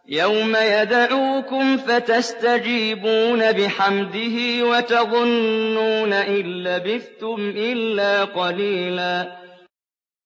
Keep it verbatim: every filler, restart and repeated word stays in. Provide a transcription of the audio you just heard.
يَوْمَ يَدْعُوكُمْ فَتَسْتَجِيبُونَ بِحَمْدِهِ وَتَظُنُّونَ إِن لَّبِثْتُمْ إِلَّا قَلِيلًا